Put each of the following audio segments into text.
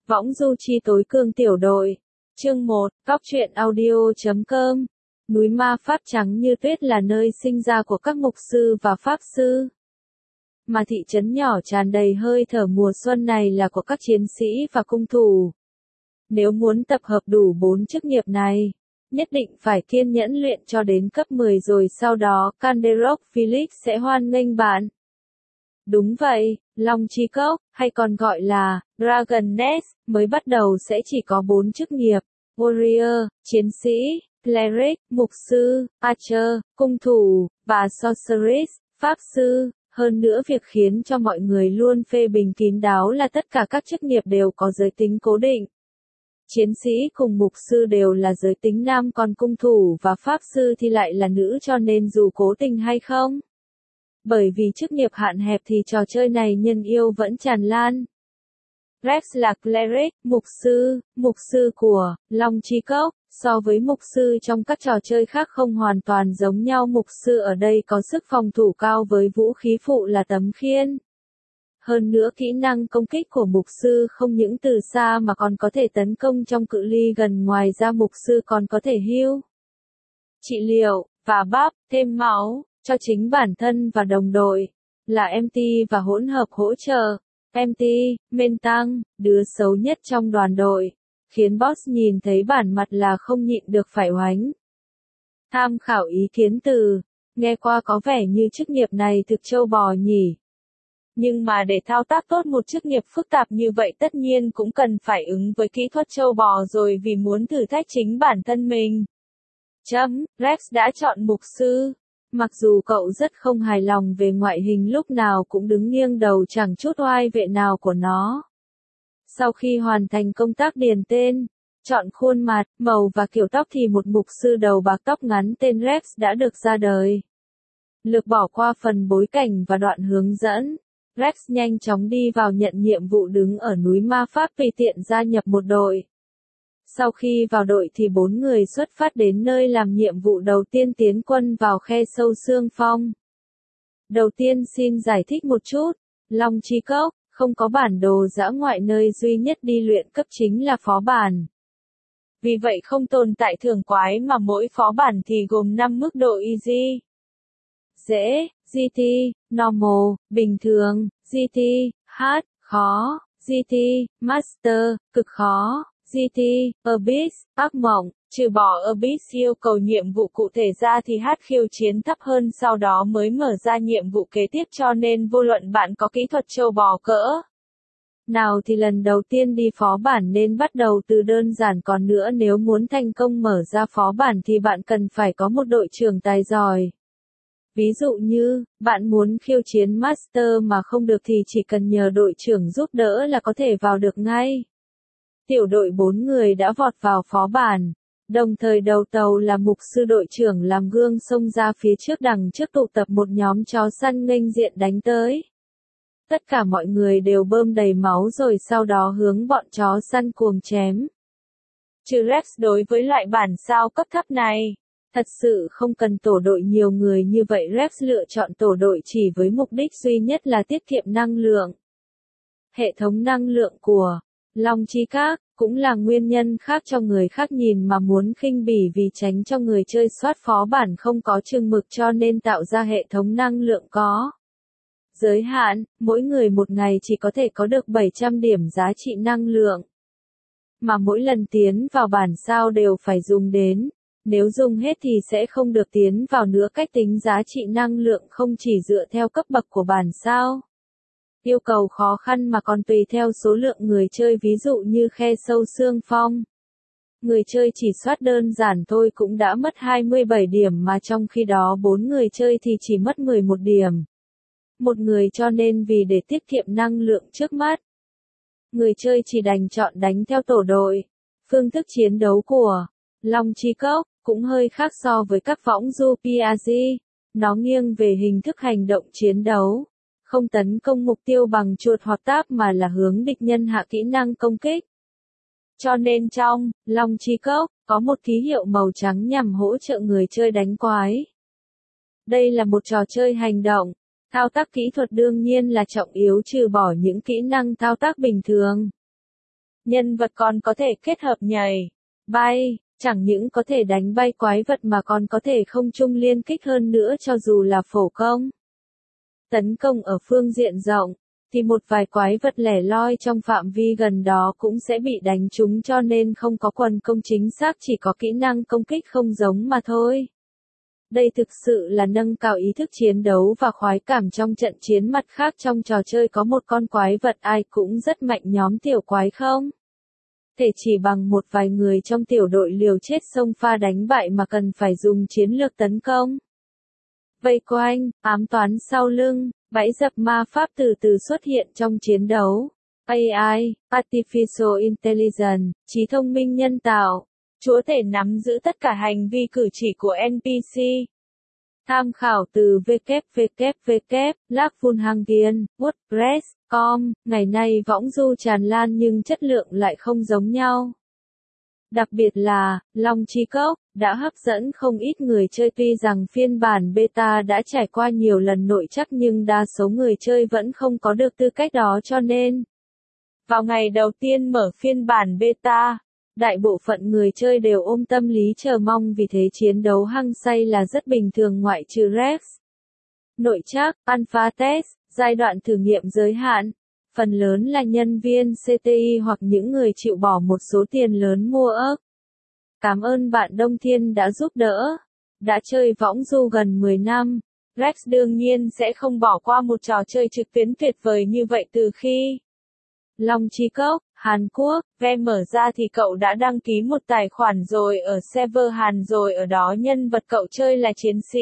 Võng du chi tối cương tiểu đội. Chương 1, Góc truyện audio.com. Núi ma pháp trắng như tuyết là nơi sinh ra của các mục sư và pháp sư. Mà thị trấn nhỏ tràn đầy hơi thở mùa xuân này là của các chiến sĩ và cung thủ. Nếu muốn tập hợp đủ 4 chức nghiệp này, nhất định phải kiên nhẫn luyện cho đến cấp 10 rồi sau đó Canderog Felix sẽ hoan nghênh bạn. Đúng vậy, Long Chi Cốc, hay còn gọi là Dragon Nest, mới bắt đầu sẽ chỉ có 4 chức nghiệp: Warrior, chiến sĩ, Cleric, mục sư, Archer, cung thủ, và Sorceress, pháp sư. Hơn nữa việc khiến cho mọi người luôn phê bình kín đáo là tất cả các chức nghiệp đều có giới tính cố định. Chiến sĩ cùng mục sư đều là giới tính nam, còn cung thủ và pháp sư thì lại là nữ, cho nên dù cố tình hay không, bởi vì chức nghiệp hạn hẹp thì trò chơi này nhân yêu vẫn tràn lan. Rex là Cleric, mục sư của Long Chi Cốc. So với mục sư trong các trò chơi khác không hoàn toàn giống nhau, mục sư ở đây có sức phòng thủ cao với vũ khí phụ là tấm khiên. Hơn nữa kỹ năng công kích của mục sư không những từ xa mà còn có thể tấn công trong cự ly gần, ngoài ra mục sư còn có thể heal, trị liệu, và buff, thêm máu, cho chính bản thân và đồng đội, là MT và hỗn hợp hỗ trợ. MT, main tăng, đứa xấu nhất trong đoàn đội, khiến boss nhìn thấy bản mặt là không nhịn được phải oánh. Tham khảo ý kiến từ, nghe qua có vẻ như chức nghiệp này thực trâu bò nhỉ. Nhưng mà để thao tác tốt một chức nghiệp phức tạp như vậy tất nhiên cũng cần phải ứng với kỹ thuật trâu bò rồi, vì muốn thử thách chính bản thân mình. Rex đã chọn mục sư. Mặc dù cậu rất không hài lòng về ngoại hình, lúc nào cũng đứng nghiêng đầu chẳng chút oai vệ nào của nó. Sau khi hoàn thành công tác điền tên, chọn khuôn mặt, màu và kiểu tóc thì một mục sư đầu bạc tóc ngắn tên Rex đã được ra đời. Lược bỏ qua phần bối cảnh và đoạn hướng dẫn, Rex nhanh chóng đi vào nhận nhiệm vụ đứng ở núi ma pháp, tùy tiện gia nhập một đội. Sau khi vào đội thì 4 người xuất phát đến nơi làm nhiệm vụ đầu tiên, tiến quân vào khe sâu xương phong. Đầu tiên xin giải thích một chút, Long Chi Cốc không có bản đồ dã ngoại, nơi duy nhất đi luyện cấp chính là phó bản. Vì vậy không tồn tại thưởng quái, mà mỗi phó bản thì gồm 5 mức độ easy, dễ, GT, normal, bình thường, GT, hard, khó, GT, master, cực khó, GT, Abyss, ác mộng. Trừ bỏ Abyss yêu cầu nhiệm vụ cụ thể ra thì hát khiêu chiến thấp hơn, sau đó mới mở ra nhiệm vụ kế tiếp, cho nên vô luận bạn có kỹ thuật trâu bò cỡ nào thì lần đầu tiên đi phó bản nên bắt đầu từ đơn giản, còn nữa nếu muốn thành công mở ra phó bản thì bạn cần phải có một đội trưởng tài giỏi. Ví dụ như, bạn muốn khiêu chiến Master mà không được thì chỉ cần nhờ đội trưởng giúp đỡ là có thể vào được ngay. Tiểu đội 4 người đã vọt vào phó bản, đồng thời đầu tàu là mục sư đội trưởng làm gương xông ra phía trước, đằng trước tụ tập một nhóm chó săn nghênh diện đánh tới. Tất cả mọi người đều bơm đầy máu rồi sau đó hướng bọn chó săn cuồng chém. Trừ Rex, đối với loại bản sao cấp thấp này, thật sự không cần tổ đội nhiều người như vậy. Rex lựa chọn tổ đội chỉ với mục đích duy nhất là tiết kiệm năng lượng. Hệ thống năng lượng của Long Chi Cốc cũng là nguyên nhân khác cho người khác nhìn mà muốn khinh bỉ, vì tránh cho người chơi soát phó bản không có chừng mực, cho nên tạo ra hệ thống năng lượng có giới hạn, mỗi người một ngày chỉ có thể có được 700 điểm giá trị năng lượng. Mà mỗi lần tiến vào bản sao đều phải dùng đến, nếu dùng hết thì sẽ không được tiến vào nữa. Cách tính giá trị năng lượng không chỉ dựa theo cấp bậc của bản sao, yêu cầu khó khăn, mà còn tùy theo số lượng người chơi. Ví dụ như khe sâu xương phong, người chơi chỉ soát đơn giản thôi cũng đã mất 27 điểm, mà trong khi đó 4 người chơi thì chỉ mất 11 điểm một người, cho nên vì để tiết kiệm năng lượng trước mắt, người chơi chỉ đành chọn đánh theo tổ đội. Phương thức chiến đấu của Long Chi Cốc cũng hơi khác so với các võng du PRG, nó nghiêng về hình thức hành động chiến đấu, không tấn công mục tiêu bằng chuột hoặc tab mà là hướng địch nhân hạ kỹ năng công kích. Cho nên trong Long Chi Cốc có một ký hiệu màu trắng nhằm hỗ trợ người chơi đánh quái. Đây là một trò chơi hành động, thao tác kỹ thuật đương nhiên là trọng yếu, trừ bỏ những kỹ năng thao tác bình thường. Nhân vật còn có thể kết hợp nhảy, bay, chẳng những có thể đánh bay quái vật mà còn có thể không trung liên kích hơn nữa cho dù là phổ công. Tấn công ở phương diện rộng, thì một vài quái vật lẻ loi trong phạm vi gần đó cũng sẽ bị đánh trúng cho nên không có quần công chính xác chỉ có kỹ năng công kích không giống mà thôi. Đây thực sự là nâng cao ý thức chiến đấu và khoái cảm trong trận chiến. Mặt khác trong trò chơi có một con quái vật ai cũng rất mạnh nhóm tiểu quái không thể chỉ bằng một vài người trong tiểu đội liều chết xông pha đánh bại mà cần phải dùng chiến lược tấn công. Vây quanh, ám toán sau lưng, bẫy dập ma pháp từ từ xuất hiện trong chiến đấu. AI, Artificial Intelligence, trí thông minh nhân tạo, chúa tể nắm giữ tất cả hành vi cử chỉ của NPC. Tham khảo từ www.Lagvulnhangen, WordPress.com, ngày nay võng du tràn lan nhưng chất lượng lại không giống nhau. Đặc biệt là, Long Chi Cốc, đã hấp dẫn không ít người chơi tuy rằng phiên bản beta đã trải qua nhiều lần nội trắc nhưng đa số người chơi vẫn không có được tư cách đó cho nên. Vào ngày đầu tiên mở phiên bản beta, đại bộ phận người chơi đều ôm tâm lý chờ mong vì thế chiến đấu hăng say là rất bình thường ngoại trừ Rex. Nội trắc, Alpha Test, giai đoạn thử nghiệm giới hạn. Phần lớn là nhân viên CTI hoặc những người chịu bỏ một số tiền lớn mua ớt. Cảm ơn bạn Đông Thiên đã giúp đỡ. Đã chơi võng du gần 10 năm, Rex đương nhiên sẽ không bỏ qua một trò chơi trực tuyến tuyệt vời như vậy từ khi Long Chi Cốc, Hàn Quốc, ve mở ra thì cậu đã đăng ký một tài khoản rồi ở server Hàn rồi ở đó nhân vật cậu chơi là chiến sĩ.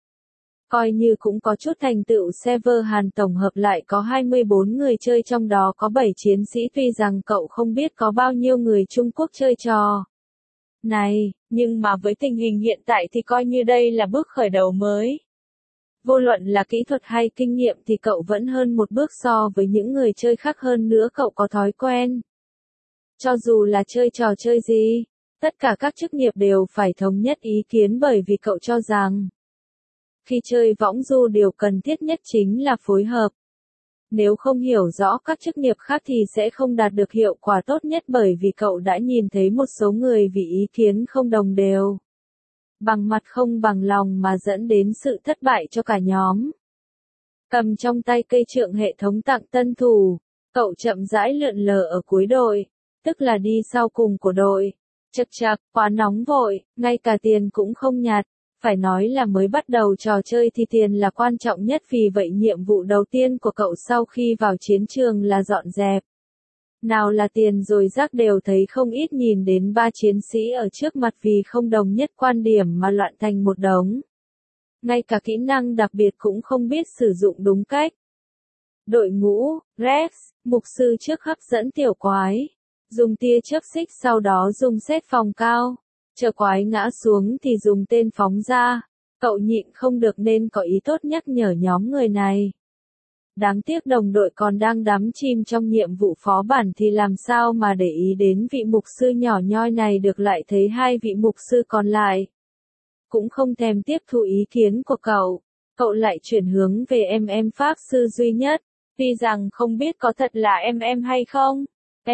Coi như cũng có chút thành tựu server Hàn tổng hợp lại có 24 người chơi trong đó có 7 chiến sĩ tuy rằng cậu không biết có bao nhiêu người Trung Quốc chơi trò này, nhưng mà với tình hình hiện tại thì coi như đây là bước khởi đầu mới. Vô luận là kỹ thuật hay kinh nghiệm thì cậu vẫn hơn một bước so với những người chơi khác hơn nữa cậu có thói quen. Cho dù là chơi trò chơi gì, tất cả các chức nghiệp đều phải thống nhất ý kiến bởi vì cậu cho rằng khi chơi võng du điều cần thiết nhất chính là phối hợp. Nếu không hiểu rõ các chức nghiệp khác thì sẽ không đạt được hiệu quả tốt nhất bởi vì cậu đã nhìn thấy một số người vì ý kiến không đồng đều. Bằng mặt không bằng lòng mà dẫn đến sự thất bại cho cả nhóm. Cầm trong tay cây trượng hệ thống tặng tân thủ, cậu chậm rãi lượn lờ ở cuối đội, tức là đi sau cùng của đội. Chậc chậc, quá nóng vội, ngay cả tiền cũng không nhặt. Phải nói là mới bắt đầu trò chơi thì tiền là quan trọng nhất vì vậy nhiệm vụ đầu tiên của cậu sau khi vào chiến trường là dọn dẹp. Nào là tiền rồi rác đều thấy không ít nhìn đến 3 chiến sĩ ở trước mặt vì không đồng nhất quan điểm mà loạn thành một đống. Ngay cả kỹ năng đặc biệt cũng không biết sử dụng đúng cách. Đội ngũ, Rex, mục sư trước hấp dẫn tiểu quái. Dùng tia chớp xích sau đó dùng xét phòng cao. Chờ quái ngã xuống thì dùng tên phóng ra. Cậu nhịn không được nên có ý tốt nhắc nhở nhóm người này. Đáng tiếc đồng đội còn đang đắm chìm trong nhiệm vụ phó bản thì làm sao mà để ý đến vị mục sư nhỏ nhoi này được lại thấy hai vị mục sư còn lại. Cũng không thèm tiếp thu ý kiến của cậu. Cậu lại chuyển hướng về em pháp sư duy nhất. Tuy rằng không biết có thật là em hay không.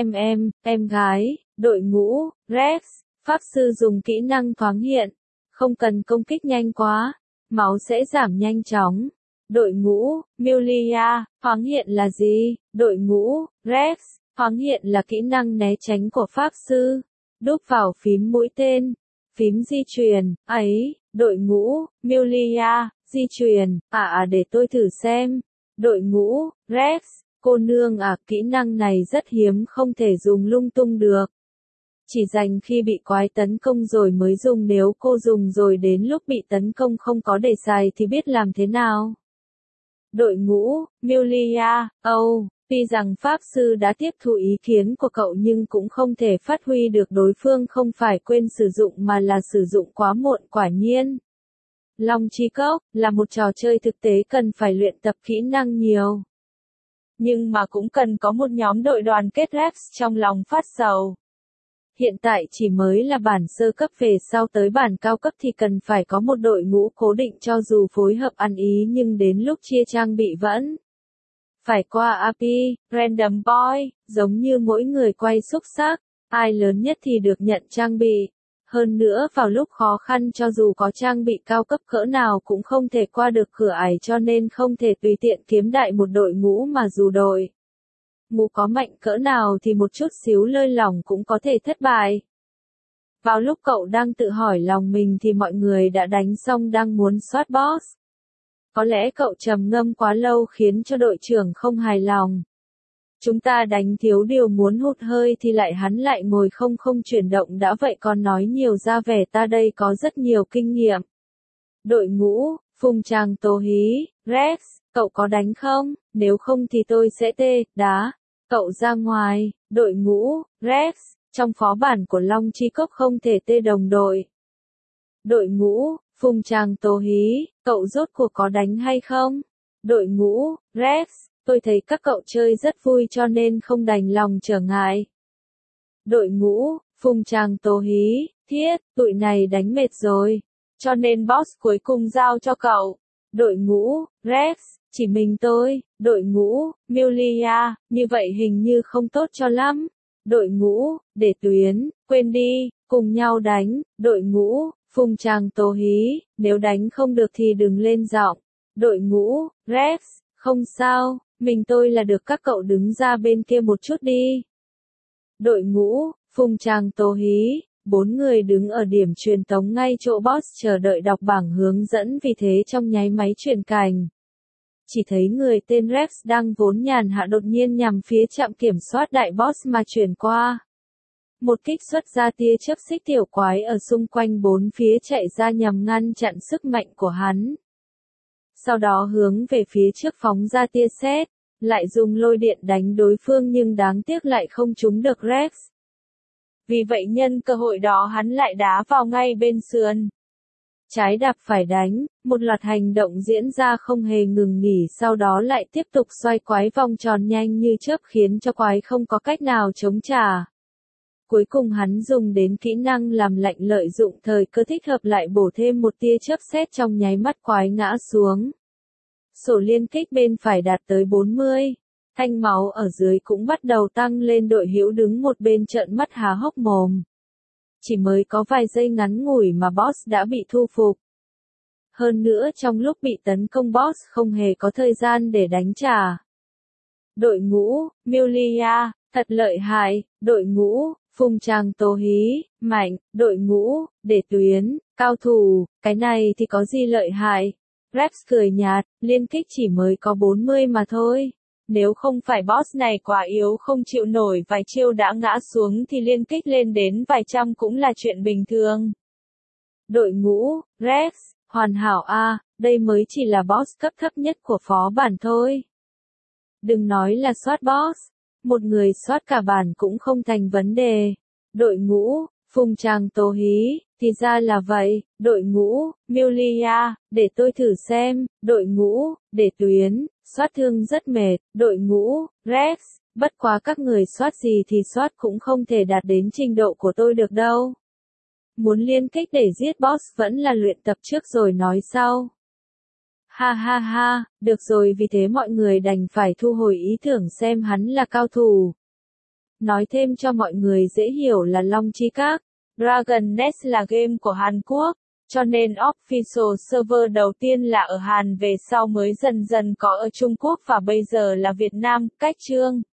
Em gái, đội ngũ, Rex. Pháp sư dùng kỹ năng thoáng hiện, không cần công kích nhanh quá, máu sẽ giảm nhanh chóng. Đội ngũ, Milia, thoáng hiện là gì? Đội ngũ, Rex, thoáng hiện là kỹ năng né tránh của Pháp sư. Đúp vào phím mũi tên, phím di chuyển, ấy, đội ngũ, Milia, di chuyển, để tôi thử xem. Đội ngũ, Rex, cô nương kỹ năng này rất hiếm không thể dùng lung tung được. Chỉ dành khi bị quái tấn công rồi mới dùng nếu cô dùng rồi đến lúc bị tấn công không có để xài thì biết làm thế nào. Đội ngũ, Milia, tuy rằng Pháp Sư đã tiếp thu ý kiến của cậu nhưng cũng không thể phát huy được đối phương không phải quên sử dụng mà là sử dụng quá muộn quả nhiên. Long Chi Cốc là một trò chơi thực tế cần phải luyện tập kỹ năng nhiều. Nhưng mà cũng cần có một nhóm đội đoàn kết Rex trong lòng phát sầu. Hiện tại chỉ mới là bản sơ cấp về sau tới bản cao cấp thì cần phải có một đội ngũ cố định cho dù phối hợp ăn ý nhưng đến lúc chia trang bị vẫn Phải qua API, Random Boy, giống như mỗi người quay xúc xắc, ai lớn nhất thì được nhận trang bị. Hơn nữa vào lúc khó khăn cho dù có trang bị cao cấp cỡ nào cũng không thể qua được cửa ải cho nên không thể tùy tiện kiếm đại một đội ngũ mà dù đội ngũ có mạnh cỡ nào thì một chút xíu lơi lỏng cũng có thể thất bại. Vào lúc cậu đang tự hỏi lòng mình thì mọi người đã đánh xong đang muốn soát boss. Có lẽ cậu trầm ngâm quá lâu khiến cho đội trưởng không hài lòng. Chúng ta đánh thiếu điều muốn hụt hơi thì hắn lại ngồi không chuyển động đã vậy còn nói nhiều ra vẻ ta đây có rất nhiều kinh nghiệm. Đội ngũ, Phùng Tràng Tố Hí, Rex, cậu có đánh không? Nếu không thì tôi sẽ đá cậu ra ngoài. Đội ngũ, Rex, trong phó bản của Long Chi Cốc không thể đồng đội. Đội ngũ, Phùng Tràng Tố Hí, cậu rốt cuộc có đánh hay không? Đội ngũ, Rex, tôi thấy các cậu chơi rất vui cho nên không đành lòng trở ngại. Đội ngũ, Phùng Tràng Tố Hí, thiết, tụi này đánh mệt rồi, cho nên boss cuối cùng giao cho cậu. Đội ngũ, Rex, chỉ mình tôi. Đội ngũ, Milia, như vậy hình như không tốt cho lắm. Đội ngũ, để tuyến, quên đi, cùng nhau đánh. Đội ngũ, Phùng Tràng Tố Hí, nếu đánh không được thì đừng lên giọng. Đội ngũ, Rex, không sao, mình tôi là được các cậu đứng ra bên kia một chút đi. Đội ngũ, Phùng Tràng Tố Hí, 4 người đứng ở điểm truyền tống ngay chỗ boss chờ đợi đọc bảng hướng dẫn vì thế trong nháy máy chuyển cành. Chỉ thấy người tên Rex đang vốn nhàn hạ đột nhiên nhằm phía trạm kiểm soát đại boss mà chuyển qua. Một kích xuất ra tia chớp xích tiểu quái ở xung quanh 4 phía chạy ra nhằm ngăn chặn sức mạnh của hắn. Sau đó hướng về phía trước phóng ra tia sét, lại dùng lôi điện đánh đối phương nhưng đáng tiếc lại không trúng được Rex. Vì vậy nhân cơ hội đó hắn lại đá vào ngay bên sườn. Trái đạp phải đánh, một loạt hành động diễn ra không hề ngừng nghỉ sau đó lại tiếp tục xoay quái vòng tròn nhanh như chớp khiến cho quái không có cách nào chống trả. Cuối cùng hắn dùng đến kỹ năng làm lạnh lợi dụng thời cơ thích hợp lại bổ thêm một tia chớp sét trong nháy mắt quái ngã xuống. Sổ liên kích bên phải đạt tới 40. Thanh máu ở dưới cũng bắt đầu tăng lên đội hữu đứng một bên trợn mắt há hốc mồm. Chỉ mới có vài giây ngắn ngủi mà boss đã bị thu phục. Hơn nữa trong lúc bị tấn công boss không hề có thời gian để đánh trả. Đội ngũ, Milia, thật lợi hại. Đội ngũ, Phùng Tràng Tố Hí, mạnh. Đội ngũ, để tuyến, cao thủ, cái này thì có gì lợi hại. Rex cười nhạt, liên kích chỉ mới có 40 mà thôi. Nếu không phải boss này quá yếu không chịu nổi vài chiêu đã ngã xuống thì liên kích lên đến vài trăm cũng là chuyện bình thường. Đội ngũ, Rex, hoàn hảo a, đây mới chỉ là boss cấp thấp nhất của phó bản thôi. Đừng nói là soát boss, một người soát cả bản cũng không thành vấn đề. Đội ngũ, Phùng Tràng Tố Hí, thì ra là vậy. Đội ngũ, Milia, để tôi thử xem. Đội ngũ, để tuyến, soát thương rất mệt. Đội ngũ, Rex, bất quá các người soát gì thì soát cũng không thể đạt đến trình độ của tôi được đâu. Muốn liên kích để giết boss vẫn là luyện tập trước rồi nói sau. Ha ha ha, được rồi vì thế mọi người đành phải thu hồi ý tưởng xem hắn là cao thủ. Nói thêm cho mọi người dễ hiểu là Long Chi Các, Dragon Nest là game của Hàn Quốc, cho nên official server đầu tiên là ở Hàn về sau mới dần dần có ở Trung Quốc và bây giờ là Việt Nam, cách chương.